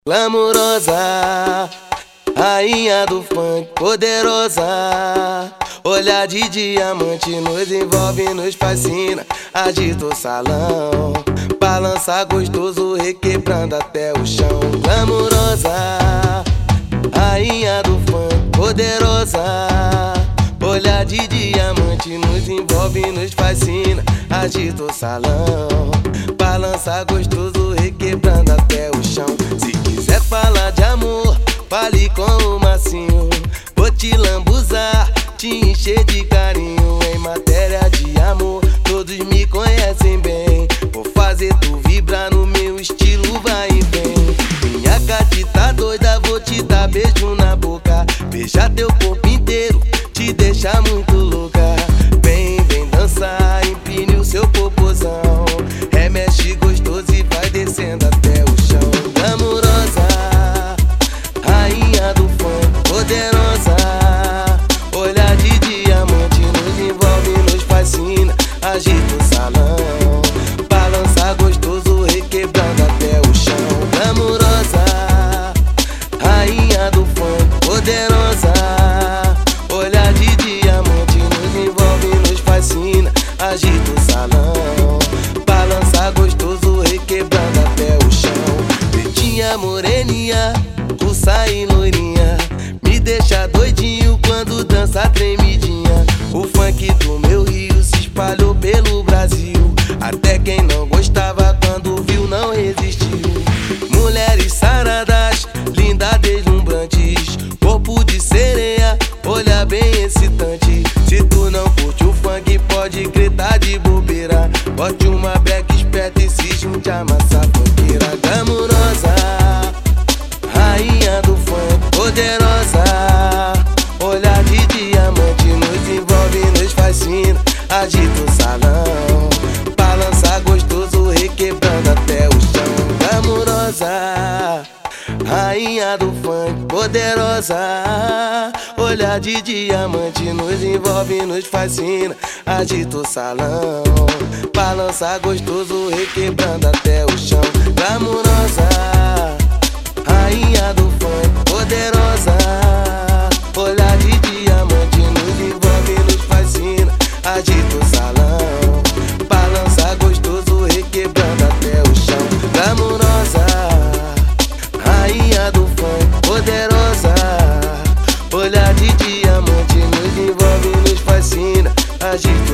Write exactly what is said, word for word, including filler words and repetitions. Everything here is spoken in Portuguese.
Glamurosa, rainha do funk, poderosa. Olhar de diamante nos envolve, nos fascina. Agita o salão, balança gostoso, requebrando até o chão. Glamurosa, rainha do funk, poderosa. Olhar de diamante nos envolve, nos fascina. Agita o salão, balança gostoso, requebrando até o chão. Se quiser falar de amor, fale com o Massinho. Vou te lambuzar, te encher de carinho. Em matéria de amor, todos me conhecem bem. Vou fazer tu vibrar no meu estilo, vai e vem. Minha catita doida, vou te dar beijo na boca. Beijar teu corpo inteiro, te deixar muito louca. Vem, vem dançar, empine o seu popozão. Remexe gostoso e vai descendo até o chão. Glamurosa, rainha do funk, poderosa. Olhar de diamante nos envolve, nos fascina. Agita o salão, balança gostoso, requebrando até o chão. Glamurosa, rainha do funk, poderosa. Olhar de diamante nos envolve, nos fascina. Agita o salão, balança gostoso, requebrando até o chão. Pretinha, moreninha, russa e loirinha, me deixa doidinho quando dança tremidinha. O funk do meu Rio se espalhou pelo Brasil. Até quem não gostava quando viu não resistiu. Mulheres saradas, lindas, deslumbrantes, corpo de sereia, olha bem excitante. Se tu não curte o funk, pode crer, tá de bobeira. Bote uma black esperta e se junte a massa funkeira. Glamurosa, rainha do funk, poderosa. Olhar de diamante nos envolve, nos fascina. Agita o salão, balança gostoso, requebrando até o chão. Glamurosa, rainha do funk, poderosa. Olhar de diamante nos envolve, nos fascina. Agita o salão, balança gostoso, requebrando até o chão. Glamurosa, rainha do funk, poderosa. Olhar de diamante nos envolve, nos fascina. Agita o salão, balança gostoso, requebrando até o chão. Glamurosa, rainha do funk, poderosa. Olhar de diamante nos envolve, nos fascina. Agita